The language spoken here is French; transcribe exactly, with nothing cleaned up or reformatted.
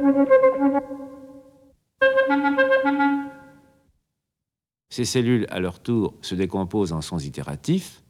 Ces cellules, à leur tour, se décomposent en sons itératifs,